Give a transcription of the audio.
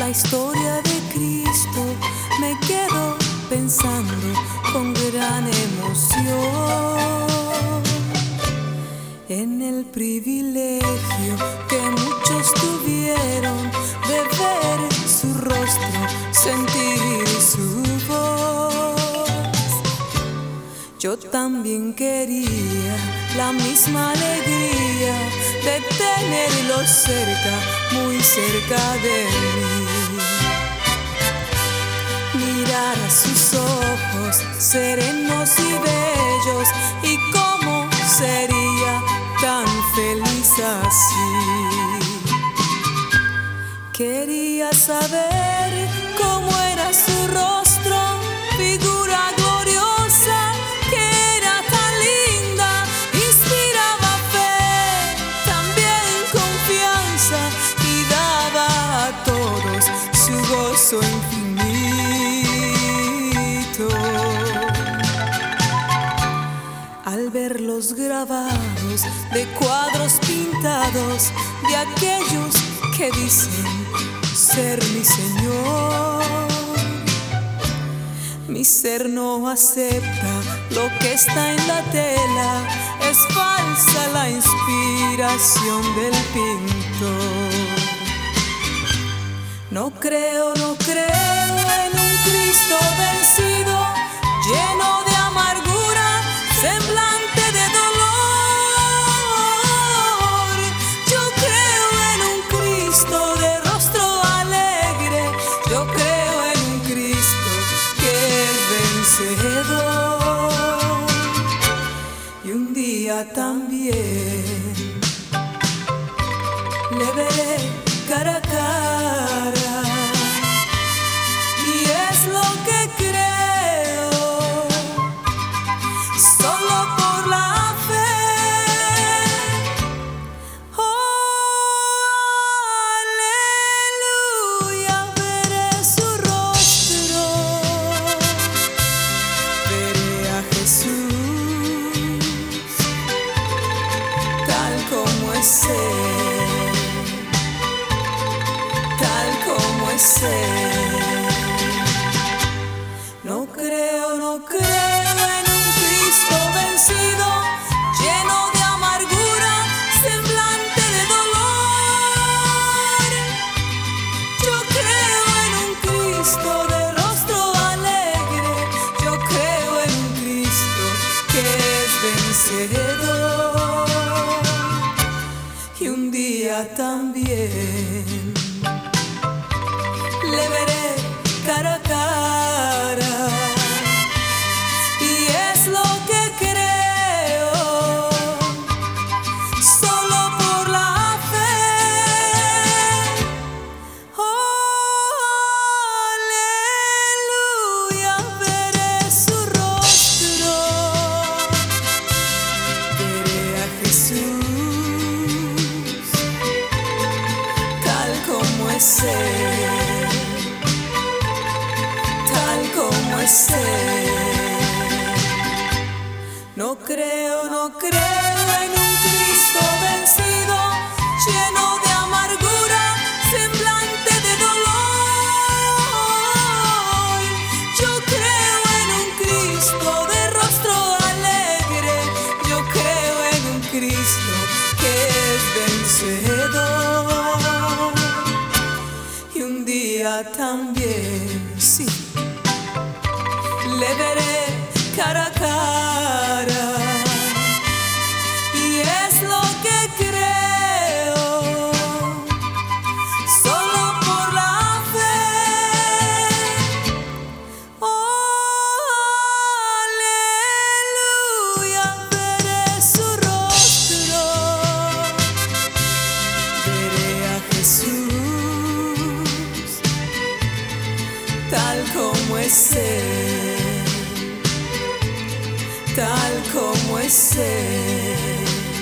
la historia de Cristo me quedo pensando con gran emoción en el privilegio que muchos tuvieron de ver su rostro, sentir su voz. Yo también quería la misma alegría de tenerlo cerca, muy cerca de mí. Mirar a sus ojos serenos y bellos, y cómo sería tan feliz así. Quería saber cómo era su rostro, figura gloriosa que era tan linda, inspiraba fe, también confianza, y daba a todos su gozo infinito. Al ver los grabados de cuadros pintados de aquellos que dicen ser mi Señor, mi ser no acepta lo que está en la tela, es falsa la inspiración del pintor. No creo en un Cristo vencido, lleno de amargura, semblante de dolor. Yo creo en un Cristo de rostro alegre, yo creo en un Cristo que es vencedor. Y un día también le veré cara a cara, y es lo que creo, solo por la fe. Oh, aleluya, veré su rostro, veré a Jesús tal como es Él, tal como es Él. No creo en un Cristo vencido, lleno de amargura, semblante de dolor. Yo creo en un Cristo de rostro alegre, yo creo en un Cristo que es vencedor. Y un día también le veré cara a cara, y es lo que creo, solo por la fe. Oh, aleluya, veré su rostro, veré a Jesús tal como es Él, tal como es Él. No creo en un Cristo vencido, lleno de amargura, semblante de dolor. Yo creo en un Cristo de rostro alegre, yo creo en un Cristo que es vencedor. Y un día también, sí, le veré cara a cara, y es lo que creo, solo por la fe. Oh, aleluya, veré su rostro, veré a Jesús tal como es Él, tal como es Él.